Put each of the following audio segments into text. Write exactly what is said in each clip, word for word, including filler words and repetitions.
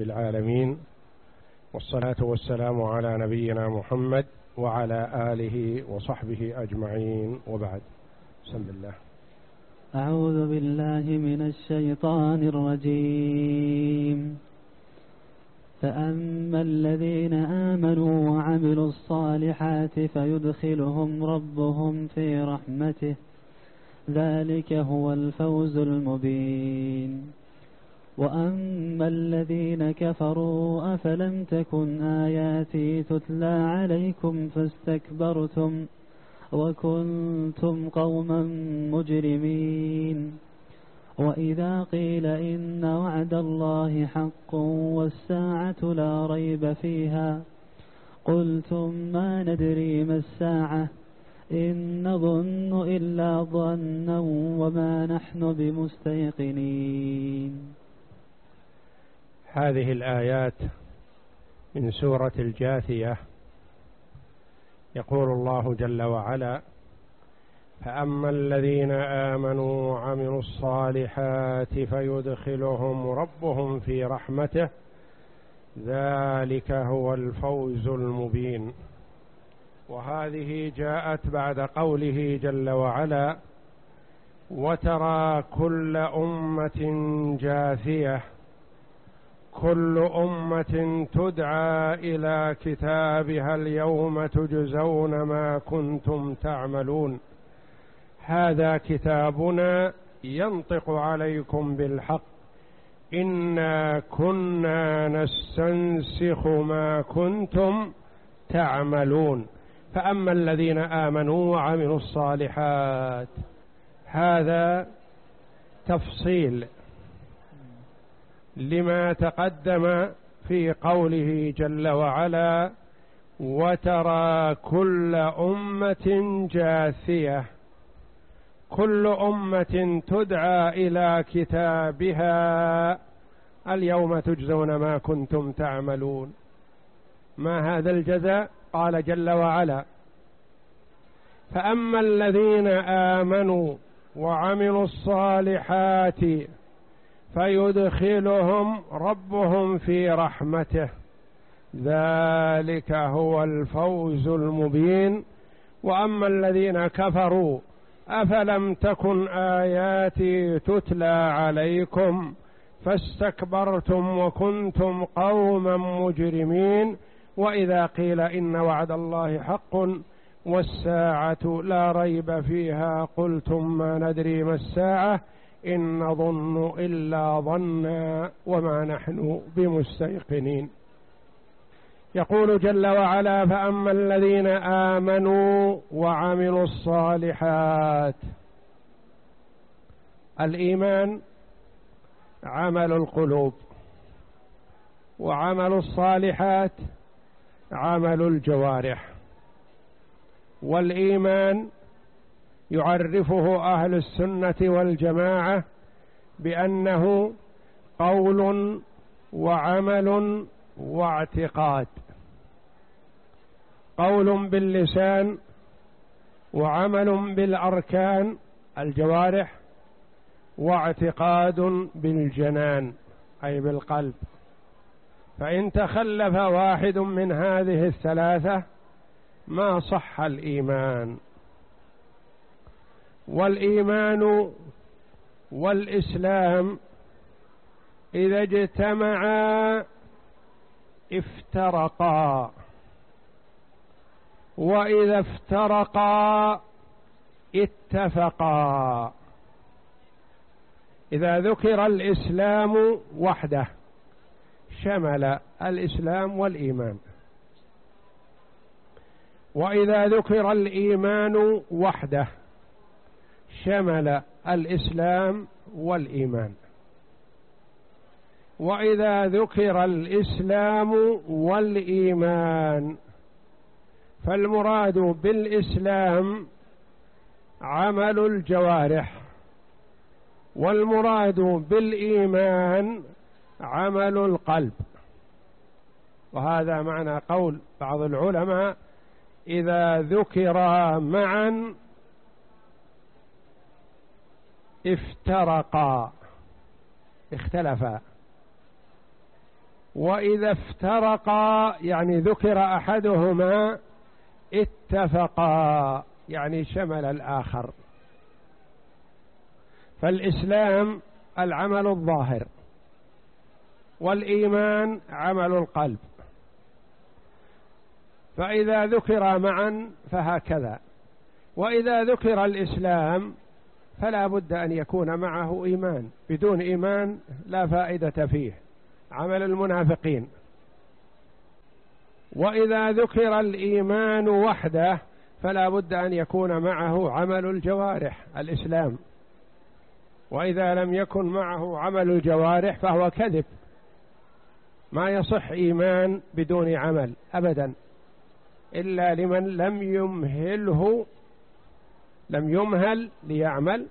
رب العالمين، والصلاة والسلام على نبينا محمد وعلى آله وصحبه أجمعين، وبعد. بسم الله. أعوذ بالله من الشيطان الرجيم. فأما الذين آمنوا وعملوا الصالحات فيدخلهم ربهم في رحمته، ذلك هو الفوز المبين. وأما الذين كفروا أفلم تكن آياتي تتلى عليكم فاستكبرتم وكنتم قوما مجرمين. وإذا قيل إن وعد الله حق والساعة لا ريب فيها قلتم ما ندري ما الساعة إن نظن إلا ظنا وما نحن بمستيقنين. هذه الآيات من سورة الجاثية. يقول الله جل وعلا: فأما الذين آمنوا وعملوا الصالحات فيدخلهم ربهم في رحمته، ذلك هو الفوز المبين. وهذه جاءت بعد قوله جل وعلا: وترى كل أمة جاثية، كل أمة تدعى إلى كتابها اليوم تجزون ما كنتم تعملون، هذا كتابنا ينطق عليكم بالحق إنا كنا نستنسخ ما كنتم تعملون. فأما الذين آمنوا وعملوا الصالحات، هذا تفصيل لما تقدم في قوله جل وعلا: وترى كل أمة جاثية، كل أمة تدعى إلى كتابها اليوم تجزون ما كنتم تعملون. ما هذا الجزاء؟ قال جل وعلا: فأما الذين آمنوا وعملوا الصالحات فيدخلهم ربهم في رحمته، ذلك هو الفوز المبين. وأما الذين كفروا أفلم تكن آياتي تتلى عليكم فاستكبرتم وكنتم قوما مجرمين. وإذا قيل إن وعد الله حق والساعة لا ريب فيها قلتم ما ندري ما الساعة إن نظن إلا ظنا وما نحن بمستيقنين. يقول جل وعلا: فأما الذين آمنوا وعملوا الصالحات. الإيمان عمل القلوب، وعمل الصالحات عمل الجوارح. والإيمان يعرفه أهل السنة والجماعة بأنه قول وعمل واعتقاد، قول باللسان وعمل بالأركان الجوارح، واعتقاد بالجنان أي بالقلب. فإن تخلف واحد من هذه الثلاثة ما صح الإيمان. والإيمان والإسلام إذا اجتمعا افترقا، وإذا افترقا اتفقا. إذا ذكر الإسلام وحده شمل الإسلام والإيمان، وإذا ذكر الإيمان وحده شمل الإسلام والإيمان، وإذا ذكر الإسلام والإيمان فالمراد بالإسلام عمل الجوارح، والمراد بالإيمان عمل القلب. وهذا معنى قول بعض العلماء: إذا ذكرا معا افترقا، اختلفا. وإذا افترقا يعني ذكر أحدهما اتفقا يعني شمل الآخر. فالإسلام العمل الظاهر، والإيمان عمل القلب، فإذا ذكر معا فهكذا. وإذا ذكر الإسلام فلا بد أن يكون معه إيمان، بدون إيمان لا فائدة فيه، عمل المنافقين. وإذا ذكر الإيمان وحده فلا بد أن يكون معه عمل الجوارح الإسلام، وإذا لم يكن معه عمل الجوارح فهو كذب. ما يصح إيمان بدون عمل أبدا، إلا لمن لم يمهله لم يمهل ليعمل.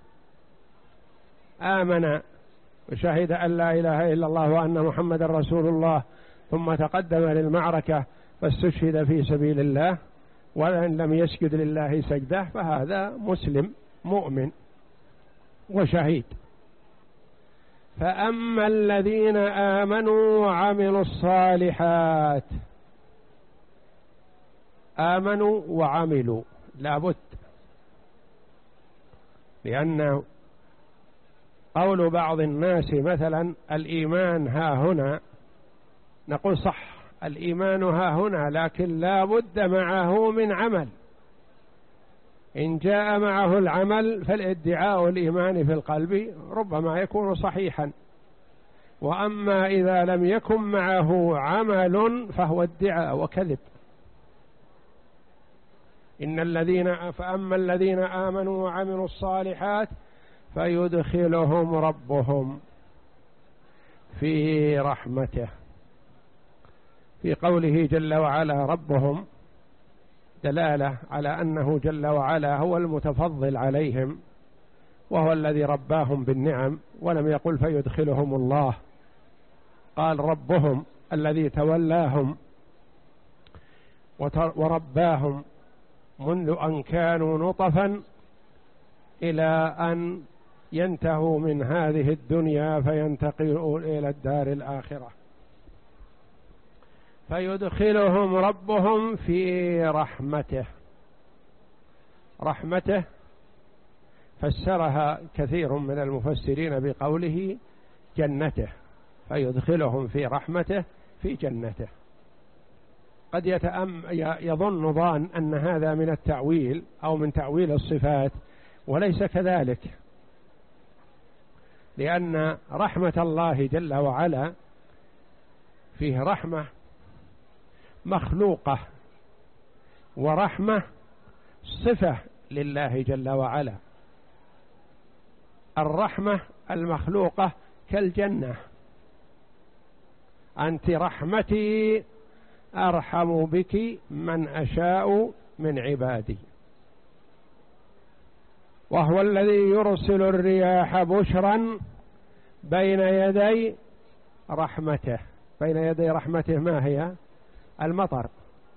آمن وشهد أن لا إله إلا الله وأن محمد رسول الله، ثم تقدم للمعركة فاستشهد في سبيل الله وإن لم يسجد لله سجده، فهذا مسلم مؤمن وشهيد. فأما الذين آمنوا وعملوا الصالحات، آمنوا وعملوا لابد، لأن قول بعض الناس مثلا الإيمان ها هنا، نقول صح الإيمان ها هنا، لكن لا بد معه من عمل. إن جاء معه العمل فالادعاء الإيمان في القلب ربما يكون صحيحا، وأما إذا لم يكن معه عمل فهو ادعاء وكذب. إن الذين فأما الذين آمنوا وعملوا الصالحات فيدخلهم ربهم في رحمته. في قوله جل وعلا ربهم دلالة على أنه جل وعلا هو المتفضل عليهم، وهو الذي رباهم بالنعم، ولم يقل فيدخلهم الله، قال ربهم الذي تولاهم ورباهم منذ أن كانوا نطفا إلى أن ينتهوا من هذه الدنيا فينتقلوا إلى الدار الآخرة. فيدخلهم ربهم في رحمته. رحمته فسرها كثير من المفسرين بقوله جنته، فيدخلهم في رحمته في جنته. قد يتأم يظن ظان أن هذا من التأويل أو من تأويل الصفات، وليس كذلك، لأن رحمة الله جل وعلا فيه رحمة مخلوقة ورحمة صفة لله جل وعلا. الرحمة المخلوقة كالجنة، أنت رحمتي أرحم بك من أشاء من عبادي، وهو الذي يرسل الرياح بشرا بين يدي رحمته. بين يدي رحمته ما هي؟ المطر.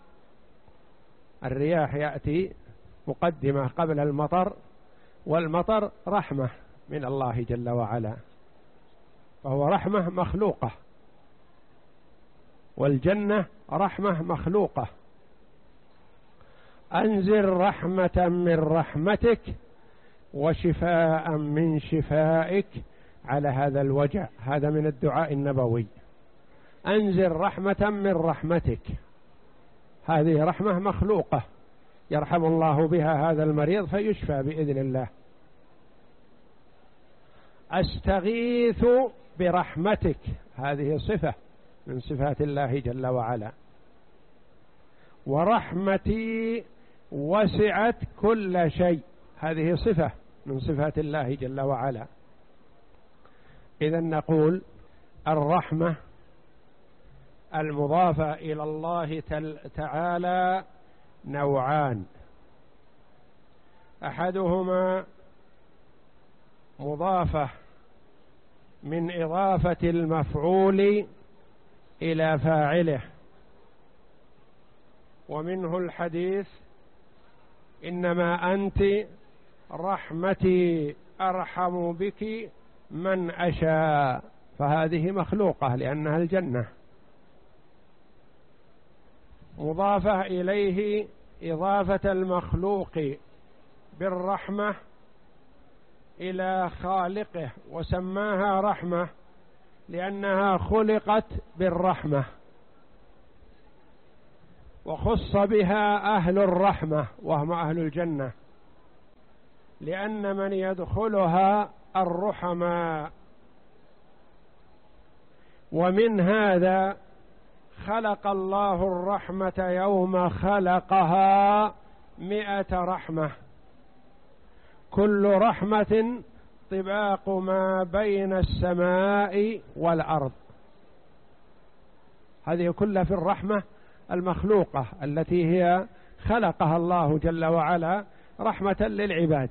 الرياح يأتي مقدمة قبل المطر، والمطر رحمة من الله جل وعلا، فهو رحمة مخلوقة، والجنة رحمة مخلوقة. أنزل رحمة من رحمتك وشفاء من شفائك على هذا الوجع. هذا من الدعاء النبوي، أنزل رحمة من رحمتك. هذه رحمة مخلوقة يرحم الله بها هذا المريض فيشفى بإذن الله. أستغيث برحمتك، هذه صفة من صفات الله جل وعلا. ورحمتي وسعت كل شيء، هذه صفة من صفات الله جل وعلا. إذن نقول الرحمة المضافة إلى الله تعالى نوعان، أحدهما مضافة من إضافة المفعول إلى فاعله، ومنه الحديث إنما أنت رحمتي أرحم بك من أشاء، فهذه مخلوقة لأنها الجنة مضافة إليه إضافة المخلوق بالرحمة إلى خالقه، وسماها رحمة لأنها خلقت بالرحمة، وخص بها أهل الرحمة وهم أهل الجنة، لأن من يدخلها الرحماء. ومن هذا خلق الله الرحمة يوم خلقها مئة رحمة، كل رحمة طباق ما بين السماء والأرض. هذه كلها في الرحمة المخلوقة التي هي خلقها الله جل وعلا رحمة للعباد.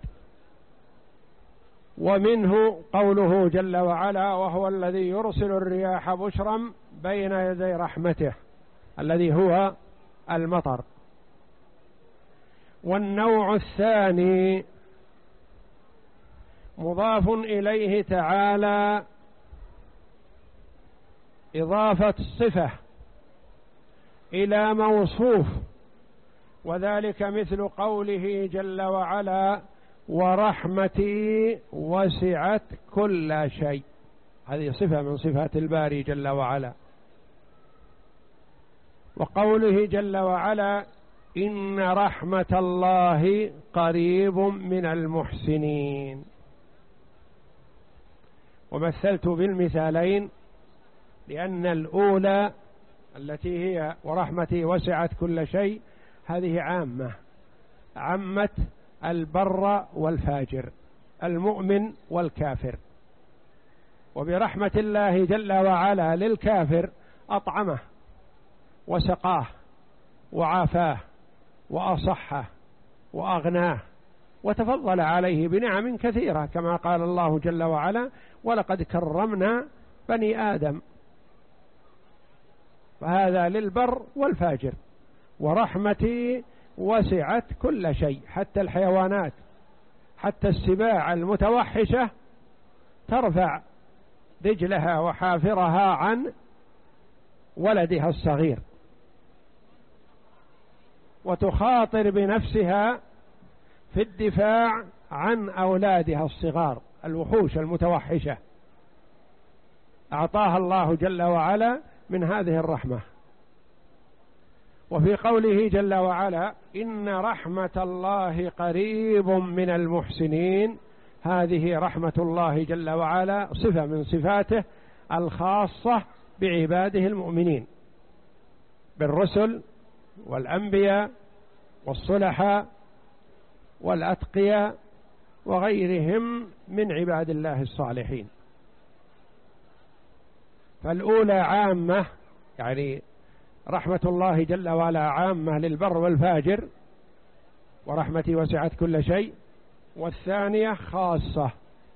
ومنه قوله جل وعلا: وهو الذي يرسل الرياح بشرا بين يدي رحمته، الذي هو المطر. والنوع الثاني مضاف إليه تعالى إضافة الصفة إلى موصوف، وذلك مثل قوله جل وعلا: ورحمتي وسعت كل شيء. هذه صفة من صفات الباري جل وعلا. وقوله جل وعلا: إن رحمة الله قريب من المحسنين. ومثلت بالمثالين لأن الأولى التي هي ورحمتي وسعت كل شيء هذه عامة، عمت البر والفاجر، المؤمن والكافر. وبرحمة الله جل وعلا للكافر أطعمه وسقاه وعافاه وأصحه وأغناه وتفضل عليه بنعم كثيرة، كما قال الله جل وعلا: ولقد كرمنا بني آدم. فهذا للبر والفاجر. ورحمتي وسعت كل شيء، حتى الحيوانات، حتى السباع المتوحشة ترفع رجلها وحافرها عن ولدها الصغير، وتخاطر بنفسها في الدفاع عن أولادها الصغار، الوحوش المتوحشة. أعطاها الله جل وعلا من هذه الرحمة. وفي قوله جل وعلا: إن رحمة الله قريب من المحسنين، هذه رحمة الله جل وعلا صفة من صفاته الخاصة بعباده المؤمنين، بالرسل والأنبياء والصلحاء والأتقياء وغيرهم من عباد الله الصالحين. فالأولى عامة، يعني رحمة الله جل وعلا عامة للبر والفاجر، ورحمتي وسعت كل شيء. والثانية خاصة،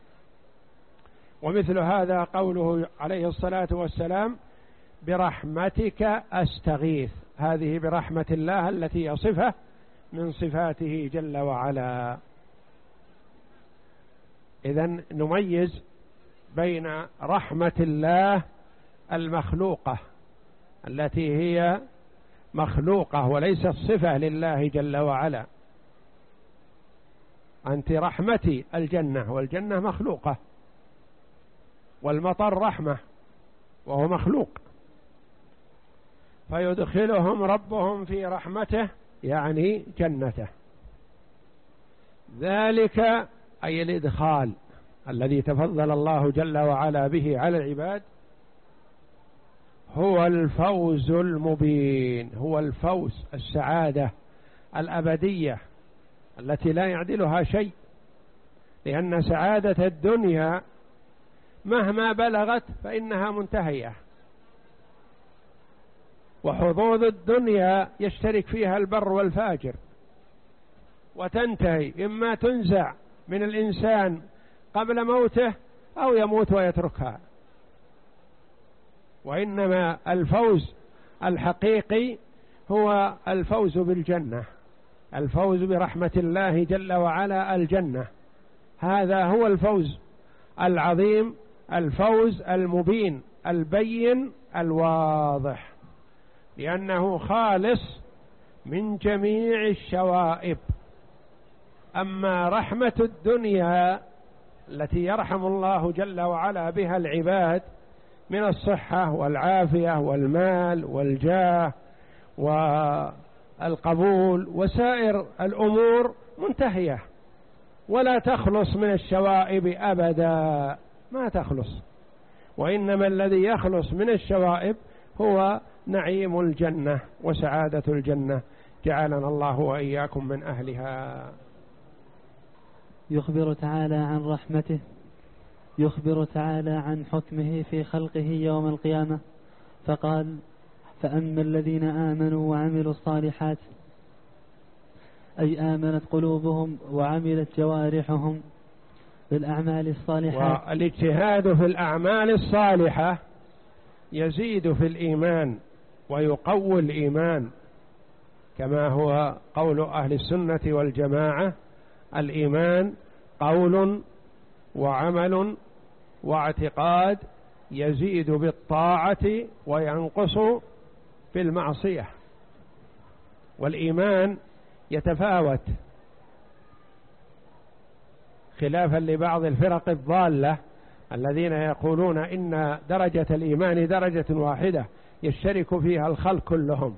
ومثل هذا قوله عليه الصلاة والسلام: برحمتك أستغيث. هذه برحمة الله التي هي صفة من صفاته جل وعلا. إذن نميز بين رحمة الله المخلوقة التي هي مخلوقة وليست صفة لله جل وعلا. أنت رحمتي الجنة، والجنة مخلوقة، والمطر رحمة وهو مخلوق. فيدخلهم ربهم في رحمته، يعني جنته. ذلك أي الإدخال الذي تفضل الله جل وعلا به على العباد هو الفوز المبين، هو الفوز، السعادة الأبدية التي لا يعدلها شيء. لأن سعادة الدنيا مهما بلغت فإنها منتهية، وحظوظ الدنيا يشترك فيها البر والفاجر، وتنتهي، إما تنزع من الإنسان قبل موته أو يموت ويتركها. وإنما الفوز الحقيقي هو الفوز بالجنة، الفوز برحمة الله جل وعلا الجنة. هذا هو الفوز العظيم، الفوز المبين البين الواضح. لأنه خالص من جميع الشوائب. أما رحمة الدنيا التي يرحم الله جل وعلا بها العباد من الصحة والعافية والمال والجاه والقبول وسائر الأمور منتهية، ولا تخلص من الشوائب أبدا، ما تخلص. وإنما الذي يخلص من الشوائب هو نعيم الجنة وسعادة الجنة، جعلنا الله وإياكم من أهلها. يخبر تعالى عن رحمته، يخبر تعالى عن حكمه في خلقه يوم القيامة، فقال: فأما الذين آمنوا وعملوا الصالحات، أي آمنت قلوبهم وعملت جوارحهم بالأعمال الصالحات. والاجتهاد في الأعمال الصالحة يزيد في الإيمان ويقوي الإيمان، كما هو قول أهل السنة والجماعة: الإيمان قول وعمل واعتقاد، يزيد بالطاعة وينقص بالمعصية. والإيمان يتفاوت خلافا لبعض الفرق الضالة الذين يقولون إن درجة الإيمان درجة واحدة يشترك فيها الخلق كلهم،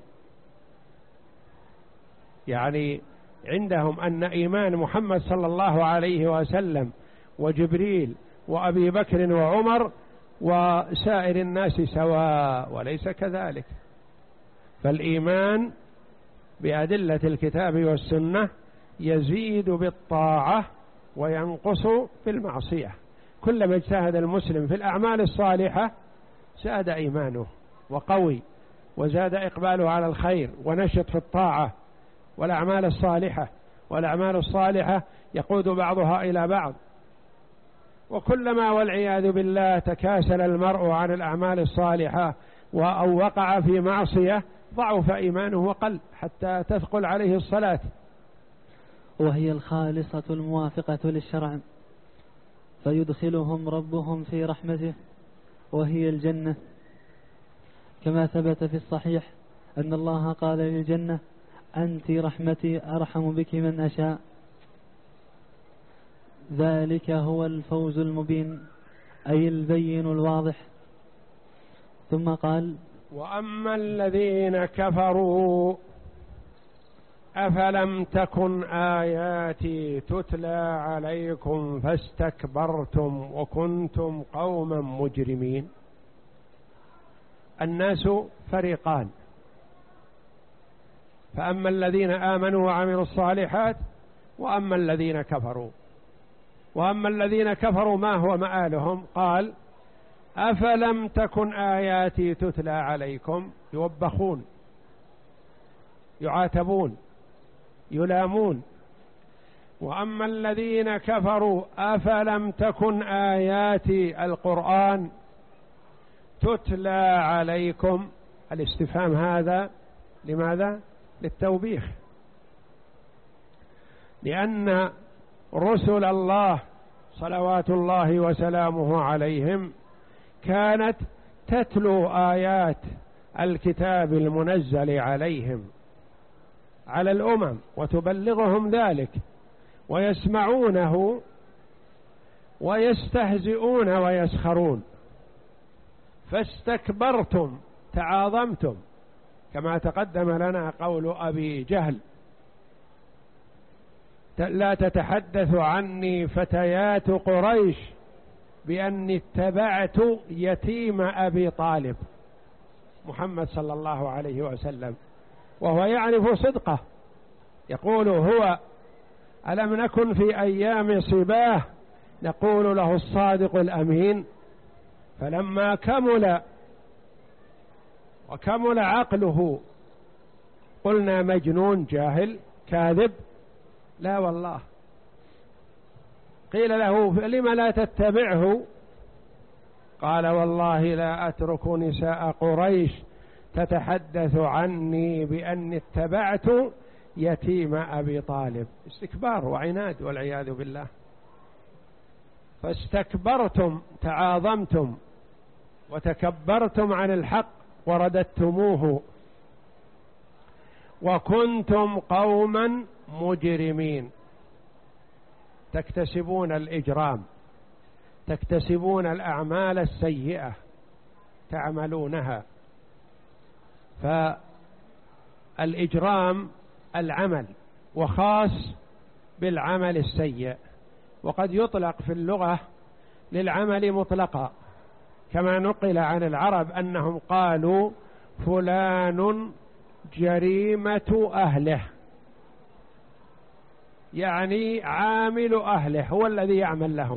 يعني عندهم أن إيمان محمد صلى الله عليه وسلم وجبريل وأبي بكر وعمر وسائر الناس سواء، وليس كذلك. فالإيمان بأدلة الكتاب والسنة يزيد بالطاعة وينقص بالمعصية. كلما اجتهد المسلم في الأعمال الصالحة زاد إيمانه وقوي، وزاد إقباله على الخير ونشط في الطاعة والأعمال الصالحة. والأعمال الصالحة يقود بعضها إلى بعض، وكلما والعياذ بالله تكاسل المرء عن الأعمال الصالحة أو وقع في معصية ضعف إيمانه وقل حتى تثقل عليه الصلاة. وهي الخالصة الموافقة للشرع، فيدخلهم ربهم في رحمته وهي الجنة، كما ثبت في الصحيح أن الله قال للجنة: أنت رحمتي أرحم بك من أشاء. ذلك هو الفوز المبين، أي البين الواضح. ثم قال: وأما الذين كفروا أفلم تكن آياتي تتلى عليكم فاستكبرتم وكنتم قوما مجرمين. الناس فريقان: فأما الذين آمنوا وعملوا الصالحات، وأما الذين كفروا. وأما الذين كفروا ما هو مآلهم؟ قال: أفلم تكن آياتي تتلى عليكم، يوبخون، يعاتبون، يلامون. وأما الذين كفروا أفلم تكن آياتي القرآن تتلى عليكم. الاستفهام هذا لماذا؟ للتوبيخ، لأن رسل الله صلوات الله وسلامه عليهم كانت تتلو آيات الكتاب المنزل عليهم على الأمم وتبلغهم ذلك، ويسمعونه ويستهزئون ويسخرون. فاستكبرتم، تعاظمتم، كما تقدم لنا قول أبي جهل: لا تتحدث عني فتيات قريش بأني اتبعت يتيم أبي طالب، محمد صلى الله عليه وسلم، وهو يعرف صدقه. يقول هو: ألم نكن في أيام صباه نقول له الصادق الأمين، فلما كمل وكمل عقله قلنا مجنون جاهل كاذب. لا والله. قيل له: لم لا تتبعه؟ قال: والله لا أترك نساء قريش تتحدث عني بأني اتبعت يتيم أبي طالب. استكبار وعناد والعياذ بالله. فاستكبرتم، تعاظمتم وتكبرتم عن الحق ورددتموه وكنتم قوما مجرمين، تكتسبون الإجرام، تكتسبون الأعمال السيئة تعملونها. فالإجرام العمل، وخاص بالعمل السيء، وقد يطلق في اللغة للعمل مطلقا، كما نقل عن العرب أنهم قالوا فلان جريمة أهله، يعني عامل أهله هو الذي يعمل لهم.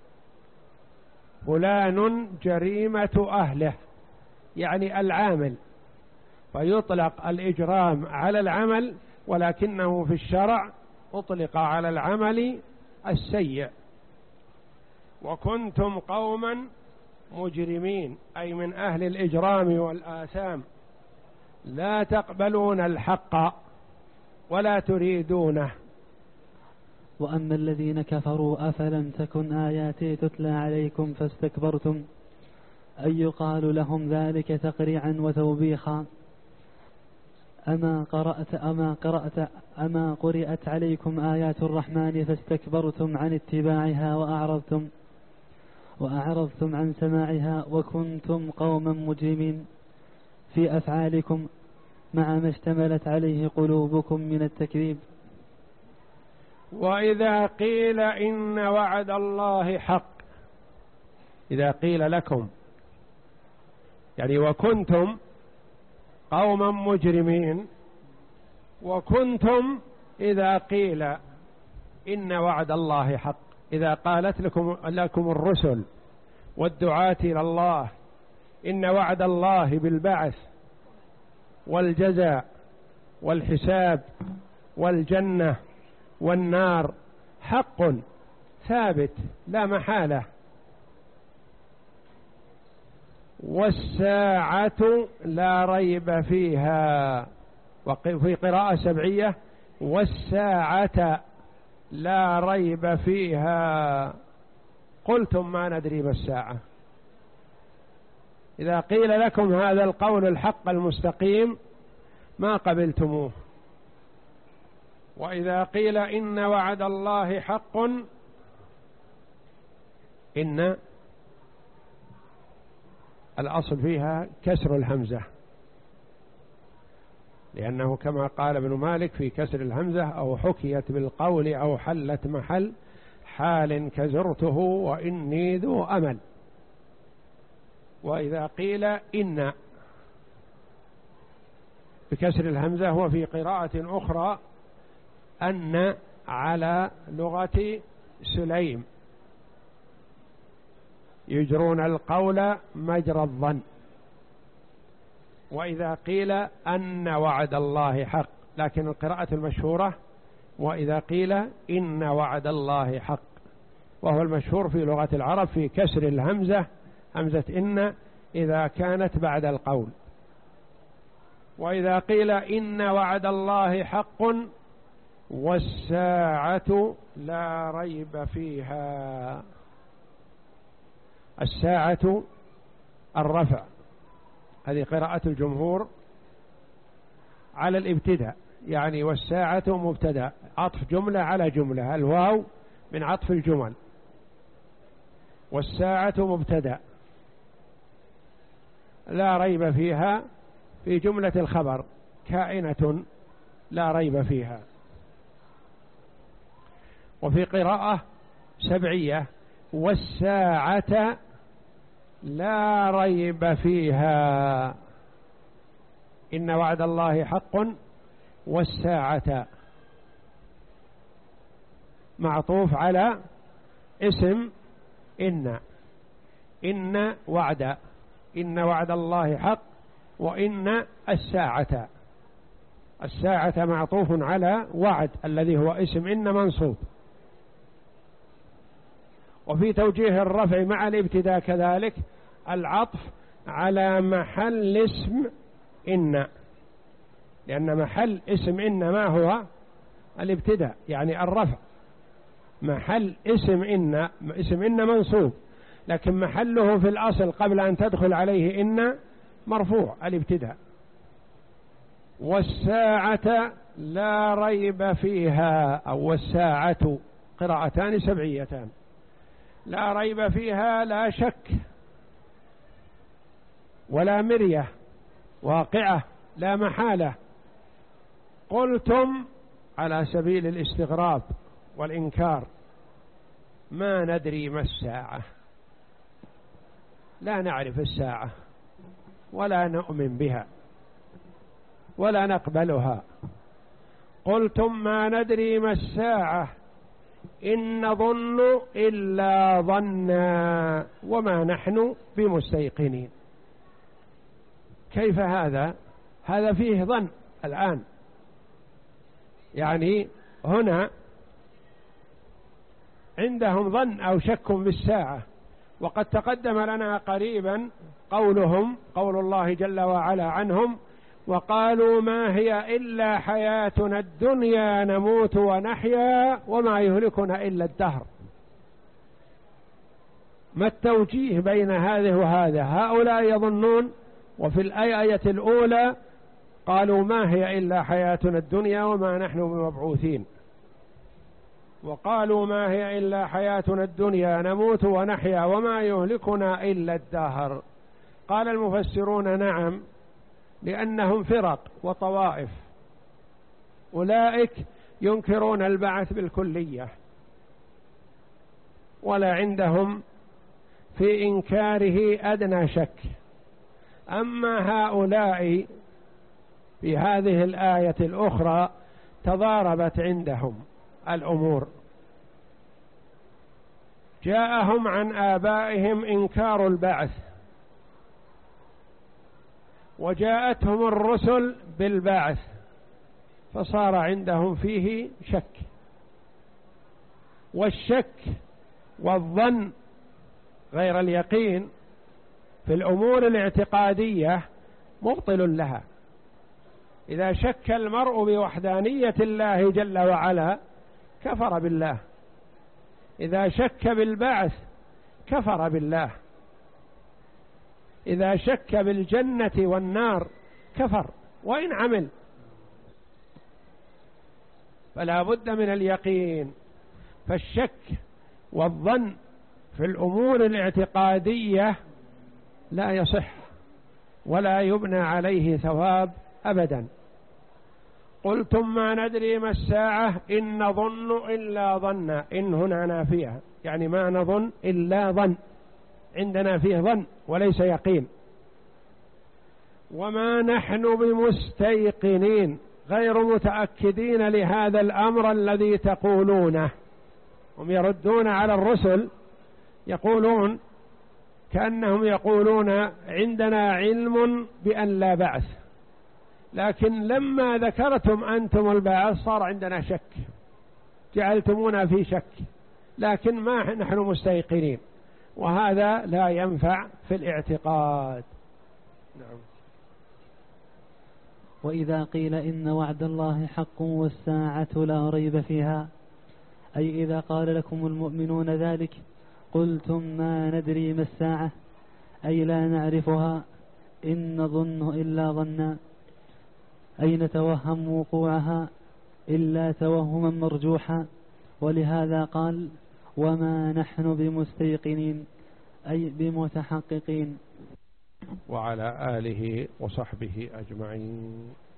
فلان جريمة أهله يعني العامل، فيطلق الإجرام على العمل، ولكنه في الشرع أطلق على العمل السيء. وكنتم قوما مجرمين أي من أهل الإجرام والآثام، لا تقبلون الحق ولا تريدونه. وأما الذين كفروا أفلم تكن آياتي تتلى عليكم فاستكبرتم أن يقال لهم ذلك تقريعا وتوبيخا أما قرأت أما قرأت أما قرأت عليكم آيات الرحمن فاستكبرتم عن اتباعها وأعرضتم وأعرضتم عن سماعها وكنتم قوما مجرمين في أفعالكم مع ما اشتملت عليه قلوبكم من التكذيب. وإذا قيل إن وعد الله حق، إذا قيل لكم يعني وكنتم قوما مجرمين، وكنتم إذا قيل إن وعد الله حق، إذا قالت لكم, لكم الرسل والدعاة إلى الله إن وعد الله بالبعث والجزاء والحساب والجنة والنار حق ثابت لا محالة، والساعة لا ريب فيها، وفي قراءة سبعية والساعة لا ريب فيها، قلتم ما ندري ما الساعة. إذا قيل لكم هذا القول الحق المستقيم ما قبلتموه. وإذا قيل إن وعد الله حق، إن الأصل فيها كسر الهمزة، لأنه كما قال ابن مالك في كسر الهمزة أو حكيت بالقول أو حلت محل حال كزرته وإني ذو أمل. وإذا قيل إن بكسر الهمزة، هو في قراءة أخرى أن على لغة سليم يجرون القول مجرى الظن. وإذا قيل أن وعد الله حق، لكن القراءة المشهورة وإذا قيل إن وعد الله حق، وهو المشهور في لغة العرب في كسر الهمزة، همزة إن إذا كانت بعد القول. وإذا قيل إن وعد الله حق والساعة لا ريب فيها، الساعة الرفع، هذه قراءة الجمهور على الابتداء، يعني والساعة مبتدأ، عطف جملة على جملة، الواو من عطف الجمل، والساعة مبتدأ لا ريب فيها في جملة الخبر كائنة لا ريب فيها. وفي قراءة سبعية والساعة لا ريب فيها، إن وعد الله حق والساعة معطوف على اسم إن، إن وعد، إن وعد الله حق، وإن الساعة، الساعة معطوف على وعد الذي هو اسم إن منصوب. وفي توجيه الرفع مع الابتداء كذلك العطف على محل اسم إن، لأن محل اسم إن ما هو الابتداء يعني الرفع، محل اسم إن، اسم إن منصوب، لكن محله في الأصل قبل أن تدخل عليه إن مرفوع الابتداء. والساعة لا ريب فيها، أو والساعة، قراءتان سبعيتان، لا ريب فيها، لا شك ولا مرية، واقعة لا محالة. قلتم على سبيل الاستغراب والإنكار، ما ندري ما الساعة، لا نعرف الساعة ولا نؤمن بها ولا نقبلها. قلتم ما ندري ما الساعة إن نظن إلا ظنا وما نحن بمستيقنين. كيف هذا؟ هذا فيه ظن الآن، يعني هنا عندهم ظن أو شك بالساعة. وقد تقدم لنا قريبا قولهم، قول الله جل وعلا عنهم: وقالوا ما هي إلا حياتنا الدنيا نموت ونحيا وما يهلكنا إلا الدهر. ما التوجيه بين هذه وهذا؟ هؤلاء يظنون، وفي الآية الأولى قالوا ما هي إلا حياتنا الدنيا وما نحن بمبعوثين، وقالوا ما هي إلا حياتنا الدنيا نموت ونحيا وما يهلكنا إلا الدهر. قال المفسرون: نعم، لأنهم فرق وطوائف، أولئك ينكرون البعث بالكلية ولا عندهم في إنكاره أدنى شك. أما هؤلاء في هذه الآية الأخرى تضاربت عندهم الأمور، جاءهم عن آبائهم إنكار البعث، وجاءتهم الرسل بالبعث، فصار عندهم فيه شك. والشك والظن غير اليقين في الأمور الاعتقادية مبطل لها. إذا شك المرء بوحدانية الله جل وعلا كفر بالله، إذا شك بالبعث كفر بالله، إذا شك بالجنة والنار كفر وإن عمل. فلا بد من اليقين. فالشك والظن في الأمور الاعتقادية لا يصح ولا يبنى عليه ثواب أبدا. قلتم ما ندري ما الساعة إن نظن إلا ظنا، إن هنا نافية، يعني ما نظن إلا ظن، عندنا فيه ظن وليس يقين. وما نحن بمستيقنين، غير متأكدين لهذا الأمر الذي تقولونه. هم يردون على الرسل، يقولون كأنهم يقولون عندنا علم بأن لا بعث، لكن لما ذكرتم أنتم البعث صار عندنا شك، جعلتمونا في شك، لكن ما نحن مستيقنين، وهذا لا ينفع في الاعتقاد. نعم. وإذا قيل إن وعد الله حق والساعة لا ريب فيها، أي إذا قال لكم المؤمنون ذلك قلتم ما ندري ما الساعة، أي لا نعرفها، إن نظن إلا ظنا، أي نتوهم وقوعها إلا توهما مرجوحا. ولهذا قال وما نحن بمستيقنين، أي بمتحققين. وعلى آله وصحبه أجمعين.